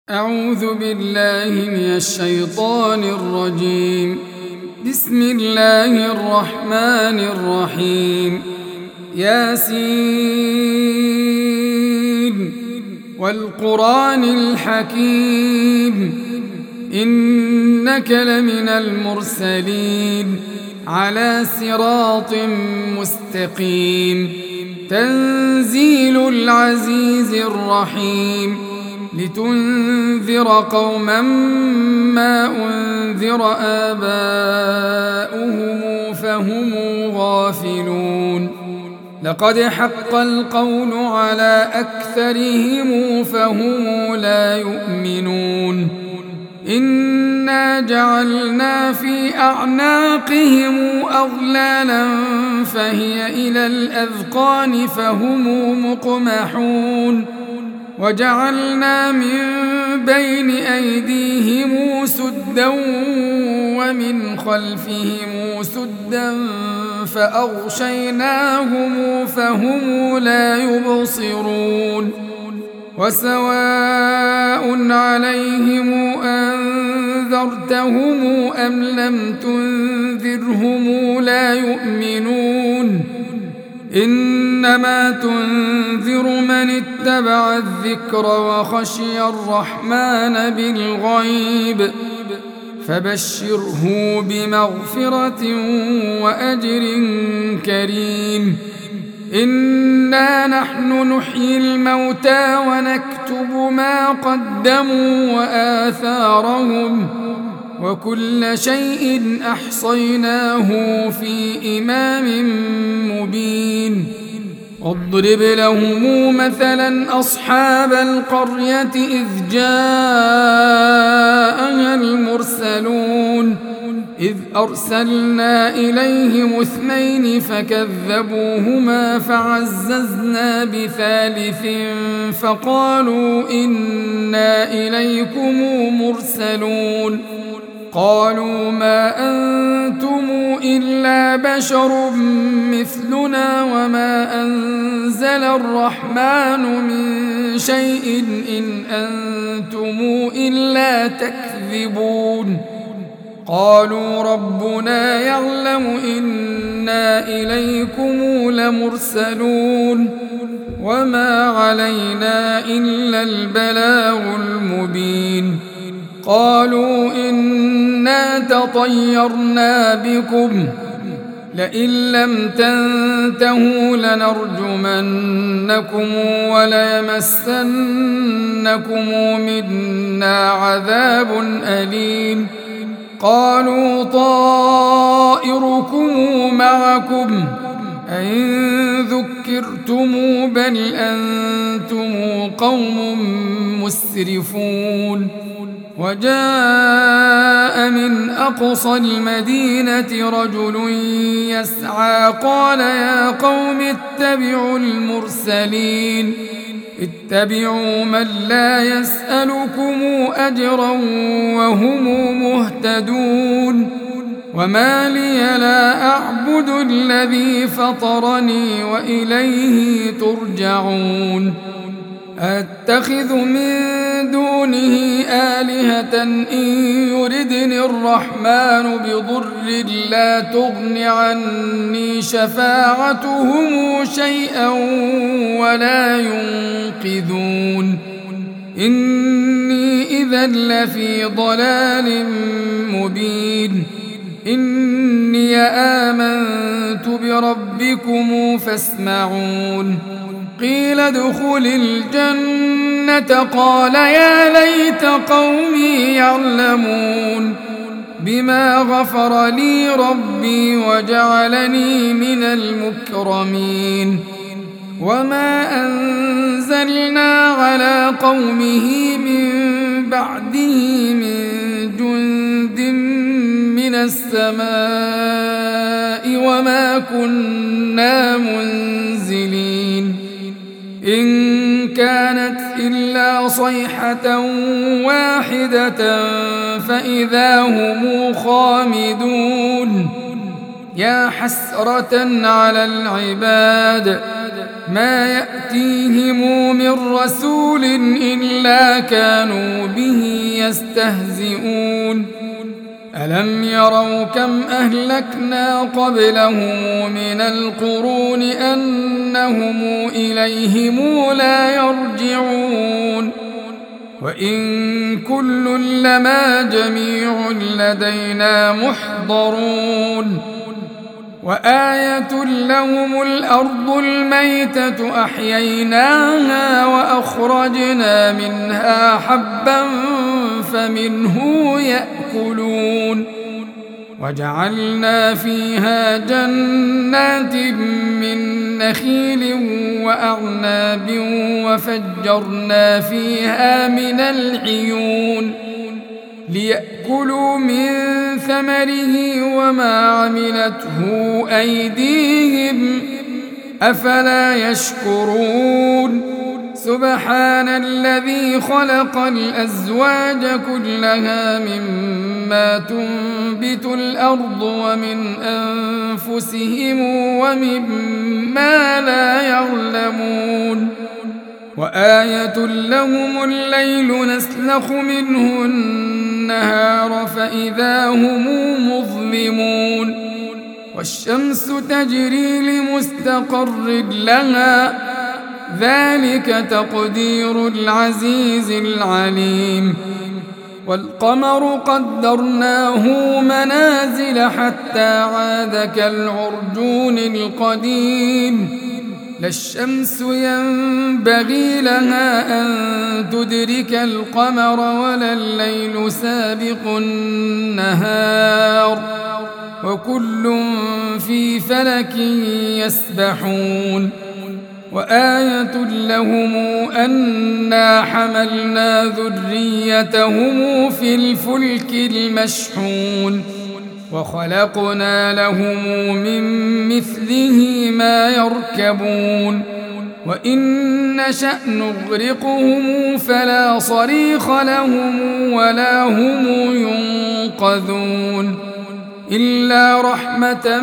أعوذ بالله من الشيطان الرجيم. بسم الله الرحمن الرحيم. ياسين والقرآن الحكيم إنك لمن المرسلين على صراط مستقيم. تنزيل العزيز الرحيم لتنذر قوما ما أنذر آباؤهم فهم غافلون. لقد حق القول على أكثرهم فهم لا يؤمنون. إنا جعلنا في أعناقهم أغلالا فهي إلى الأذقان فهم مقمحون. وجعلنا من بين أيديهم سدا ومن خلفهم سدا فأغشيناهم فهم لا يبصرون. وسواء عليهم أنذرتهم أم لم تنذرهم لا يؤمنون. إنما تنذر من اتبع الذكر وخشي الرحمن بالغيب فبشره بمغفرة وأجر كريم. إنا نحن نحيي الموتى ونكتب ما قدموا وآثارهم وكل شيء أحصيناه في إمام مبين. واضرب لهم مثلا أصحاب القرية إذ جاءها المرسلون إذ أرسلنا إليهم 2 فكذبوهما فعززنا ب3 فقالوا إنا إليكم مرسلون. قالوا ما أنتم إلا بشر مثلنا وما أنزل الرحمن من شيء إن أنتم إلا تكذبون. قالوا ربنا يعلم إنا إليكم لمرسلون وما علينا إلا البلاغ المبين. قالوا إنا تطيرنا بكم لئن لم تنتهوا لنرجمنكم وليمسنكم منا عذاب أليم. قالوا طائركم معكم أئن ذكرتم بل أنتم قوم مسرفون. وجاء من أقصى المدينة رجل يسعى قال يا قوم اتبعوا المرسلين اتبعوا من لا يسألكم أجرا وهم مهتدون. وما لي لا أعبد الذي فطرني وإليه ترجعون. أتخذ من دونه آلهة إن يردني الرحمن بضر لا تغن عني شفاعتهم شيئا ولا ينقذون. إني إذا لفي ضلال مبين. إني آمنت بربكم فاسمعون. قيل ادخل الجنة قال يا ليت قومي يعلمون بما غفر لي ربي وجعلني من المكرمين. وما أنزلنا على قومه من بعده من جند من السماء وما كنا منزلين. إن كانت إلا صيحة واحدة فإذا هم خامدون. يا حسرة على العباد ما يأتيهم من رسول إلا كانوا به يستهزئون ألم يروا كم أهلكنا قبلهم من القرون أنهم إليهم لا يرجعون وإن كل لما جميع لدينا محضرون وآية لهم الأرض الميتة أحييناها وأخرجنا منها حبا فمنه يأكلون وجعلنا فيها جنات من نخيل وأعناب وفجرنا فيها من العيون ليأكلوا من ثمره وما عملته أيديهم أفلا يشكرون سبحان الذي خلق الأزواج كلها مما تنبت الأرض ومن أنفسهم ومما لا يعلمون وآية لهم الليل نسلخ منه النهار فإذا هم مظلمون والشمس تجري لمستقر لها ذلك تقدير العزيز العليم والقمر قدرناه منازل حتى عاد كالعرجون القديم لا الشمس ينبغي لها أن تدرك القمر ولا الليل سابق النهار وكل في فلك يسبحون وآية لهم أنا حملنا ذريتهم في الفلك المشحون وخلقنا لهم من مثله ما يركبون وإن نشأ نغرقهم فلا صريخ لهم ولا هم ينقذون إلا رحمة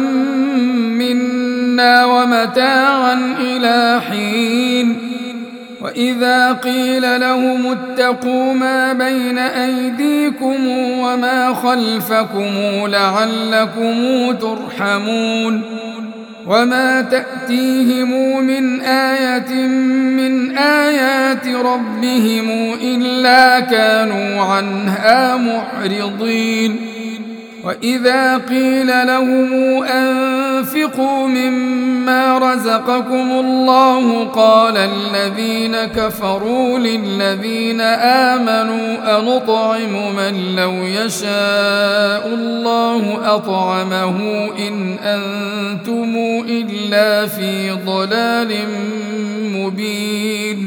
منا ومتاعا إلى حين وإذا قيل لهم اتقوا ما بين أيديكم وما خلفكم لعلكم ترحمون وما تأتيهم من آية من آيات ربهم إلا كانوا عنها معرضين وإذا قيل لهم أنفقوا مما رزقكم الله قال الذين كفروا للذين آمنوا أنطعم من لو يشاء الله أطعمه إن أنتم إلا في ضلال مبين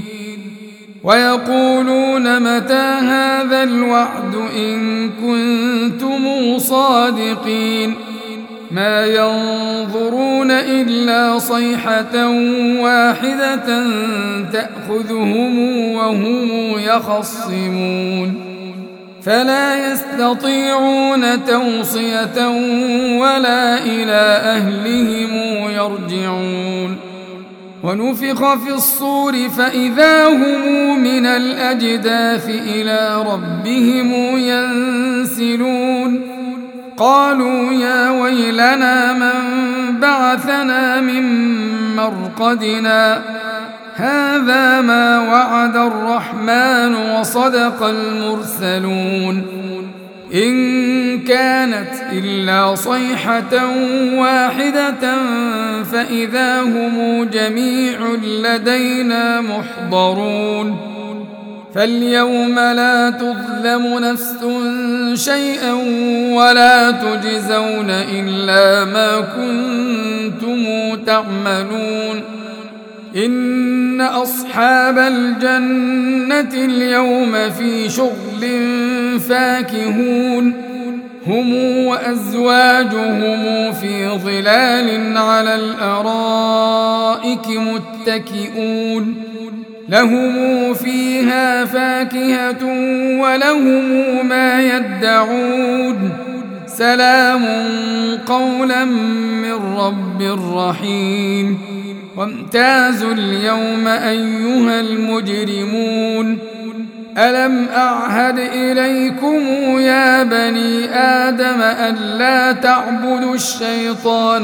ويقولون متى هذا الوعد إن كنتم صادقين ما ينظرون إلا صيحة واحدة تأخذهم وهم يخصمون فلا يستطيعون توصية ولا إلى أهلهم يرجعون ونفخ في الصور فإذا هم من الأجداث إلى ربهم ينسلون قالوا يا ويلنا من بعثنا من مرقدنا هذا ما وعد الرحمن وصدق المرسلون إن كانت إلا صيحة واحدة فإذا هم جميع لدينا محضرون فاليوم لا تظلم نفس شيئا ولا تجزون إلا ما كنتم تعملون إن أصحاب الجنة اليوم في شغل فاكهون هم وأزواجهم في ظلال على الأرائك متكئون لهم فيها فاكهة ولهم ما يدعون سلام قولا من رب رحيم وامتازوا اليوم أيها المجرمون ألم أعهد إليكم يا بني آدم ألا تعبدوا الشيطان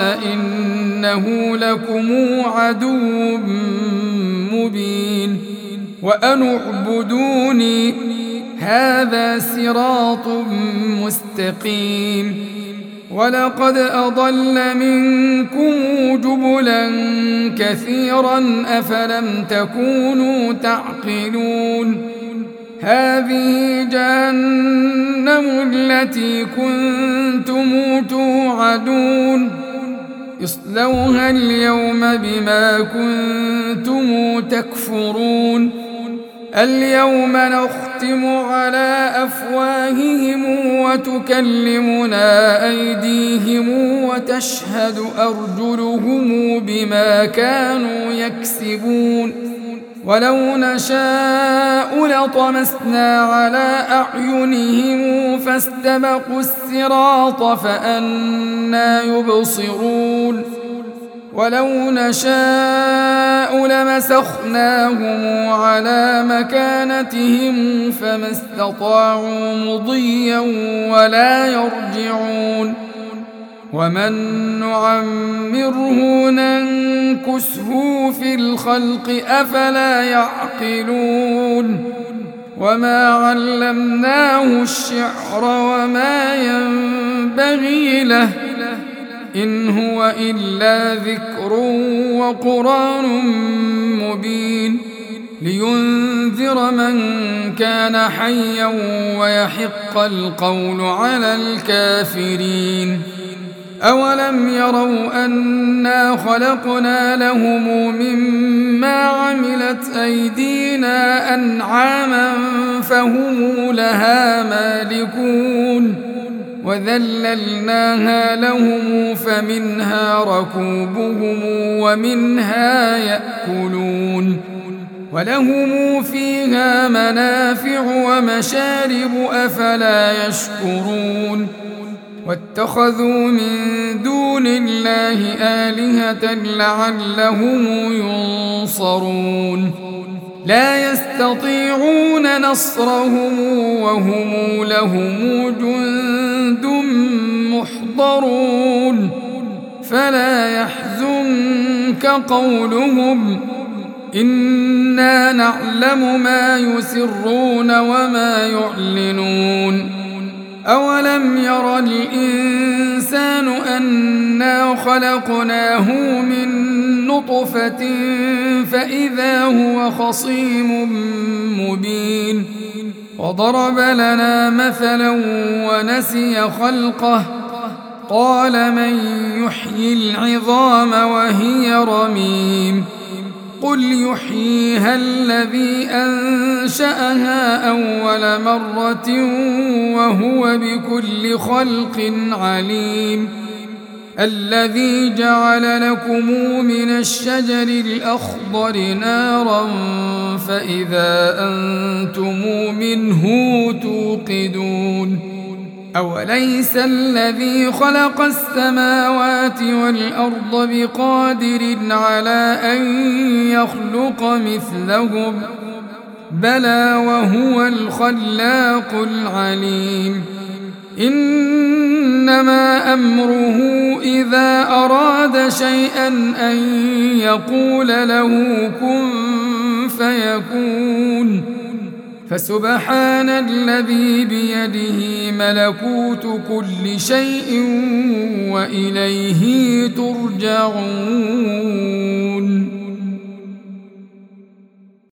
إنه لكم عدو مبين وأن اعبدوني هذا صراط مستقيم ولقد أضل منكم جبلا كثيرا أفلم تكونوا تعقلون هذه جهنم التي كنتم توعدون اصلوها اليوم بما كنتم تكفرون اليوم نختم على أفواههم وتكلمنا أيديهم وتشهد أرجلهم بما كانوا يكسبون ولو نشاء لطمسنا على أعينهم فاستبقوا الصراط فأنى يبصرون ولو نشاء لمسخناهم على مكانتهم فما استطاعوا مضيا ولا يرجعون ومن نعمره ننكسه في الخلق أفلا يعقلون وما علمناه الشعر وما ينبغي له إن هو إلا ذكر وقرآن مبين لينذر من كان حيا ويحق القول على الكافرين أولم يروا أنا خلقنا لهم مما عملت أيدينا أنعاما فهم لها مالكون وذللناها لهم فمنها ركوبهم ومنها يأكلون ولهم فيها منافع ومشارب أفلا يشكرون واتخذوا من دون الله آلهة لعلهم ينصرون لا يستطيعون نصرهم وهم لهم جند محضرون فلا يحزنك قولهم إنا نعلم ما يسرون وما يعلنون أولم ير الإنسان أنا خلقناه من نطفة فإذا هو خصيم مبين وضرب لنا مثلا ونسي خلقه قال من يحيي العظام وهي رميم قل يحييها الذي أنشأها أول مرة وهو بكل خلق عليم الذي جعل لكم من الشجر الأخضر نارا فإذا أنتم منه توقدون أوليس الذي خلق السماوات والأرض بقادر على أن يخلق مثلهم بلى وهو الخلاق العليم إنما أمره إذا أراد شيئا أن يقول له كن فيكون فسبحان الذي بيده ملكوت كل شيء وإليه ترجعون